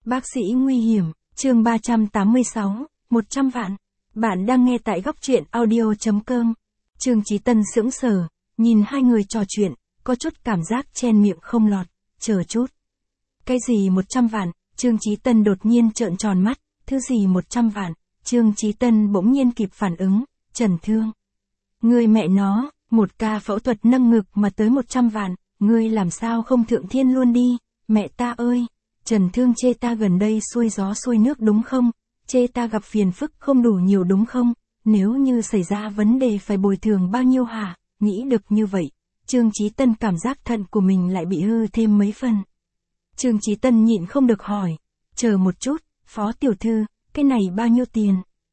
Bác sĩ nguy hiểm, chương 386, 100 vạn. Bạn đang nghe tại góc truyện audio.com. Trương Chí Tân sững sờ, nhìn hai người trò chuyện, có chút cảm giác chen miệng không lọt, chờ chút. Cái gì 100 vạn, Trương Chí Tân đột nhiên trợn tròn mắt, thứ gì 100 vạn, Trương Chí Tân bỗng nhiên kịp phản ứng, Trần Thương. Người mẹ nó, một ca phẫu thuật nâng ngực mà tới 100 vạn, ngươi làm sao không thượng thiên luôn đi, mẹ ta ơi. Trần Thương chê ta gần đây xuôi gió xuôi nước đúng không? Chê ta gặp phiền phức không đủ nhiều đúng không? Nếu như xảy ra vấn đề phải bồi thường bao nhiêu hả? Nghĩ được như vậy, Trương Chí Tân cảm giác thận của mình lại bị hư thêm mấy phần. Trương Chí Tân nhịn không được hỏi, chờ một chút, Phó tiểu thư, cái này bao nhiêu tiền?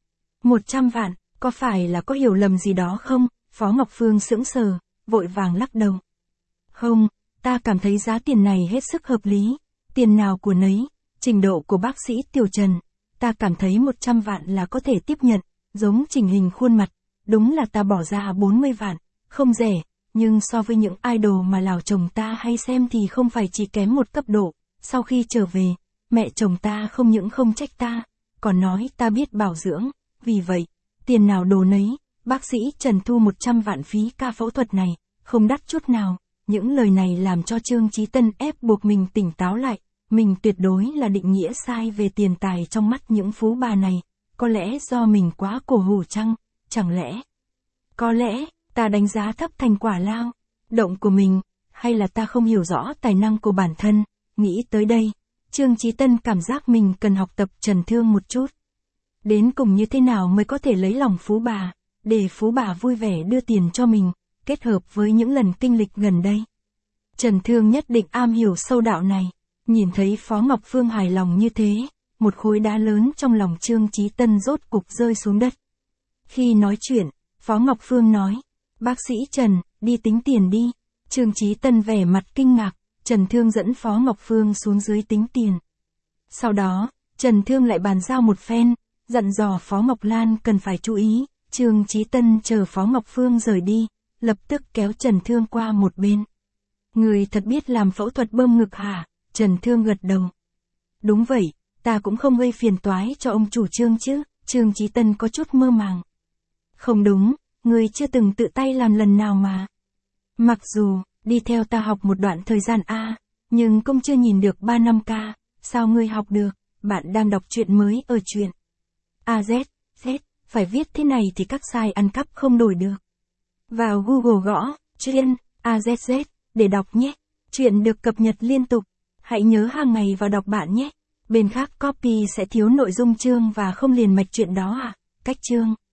100 vạn, có phải là có hiểu lầm gì đó không? Phó Ngọc Phương sững sờ, vội vàng lắc đầu. Không, ta cảm thấy giá tiền này hết sức hợp lý. Tiền nào của nấy, trình độ của bác sĩ Tiểu Trần, ta cảm thấy 100 vạn là có thể tiếp nhận, giống chỉnh hình khuôn mặt, đúng là ta bỏ ra 40 vạn, không rẻ, nhưng so với những idol mà lão chồng ta hay xem thì không phải chỉ kém một cấp độ. Sau khi trở về, mẹ chồng ta không những không trách ta, còn nói ta biết bảo dưỡng, vì vậy, tiền nào đồ nấy, bác sĩ Trần thu 100 vạn phí ca phẫu thuật này, không đắt chút nào. Những lời này làm cho Trương Chí Tân ép buộc mình tỉnh táo lại. Mình tuyệt đối là định nghĩa sai về tiền tài trong mắt những phú bà này, có lẽ do mình quá cổ hủ chăng, chẳng lẽ? Có lẽ, ta đánh giá thấp thành quả lao động của mình, hay là ta không hiểu rõ tài năng của bản thân, nghĩ tới đây, Trương Chí Tân cảm giác mình cần học tập Trần Thương một chút. Đến cùng như thế nào mới có thể lấy lòng phú bà, để phú bà vui vẻ đưa tiền cho mình, kết hợp với những lần kinh lịch gần đây. Trần Thương nhất định am hiểu sâu đạo này. Nhìn thấy Phó Ngọc Phương hài lòng như thế, một khối đá lớn trong lòng Trương Chí Tân rốt cục rơi xuống đất. Khi nói chuyện, Phó Ngọc Phương nói, bác sĩ Trần, đi tính tiền đi. Trương Chí Tân vẻ mặt kinh ngạc, Trần Thương dẫn Phó Ngọc Phương xuống dưới tính tiền. Sau đó, Trần Thương lại bàn giao một phen, dặn dò Phó Ngọc Lan cần phải chú ý. Trương Chí Tân chờ Phó Ngọc Phương rời đi, lập tức kéo Trần Thương qua một bên. Người thật biết làm phẫu thuật bơm ngực hả? Trần Thương gật đầu. Đúng vậy, ta cũng không gây phiền toái cho ông chủ Trương chứ, Trương Chí Tân có chút mơ màng. Không đúng, người chưa từng tự tay làm lần nào mà. Mặc dù, đi theo ta học một đoạn thời gian nhưng cũng chưa nhìn được 3 năm ca, sao ngươi học được, bạn đang đọc truyện mới ở truyện. Z, phải viết thế này thì các sai ăn cắp không đổi được. Vào Google gõ, truyện, AZZ, để đọc nhé, truyện được cập nhật liên tục. Hãy nhớ hàng ngày vào đọc bạn nhé. Bên khác copy sẽ thiếu nội dung chương và không liền mạch chuyện đó Cách chương.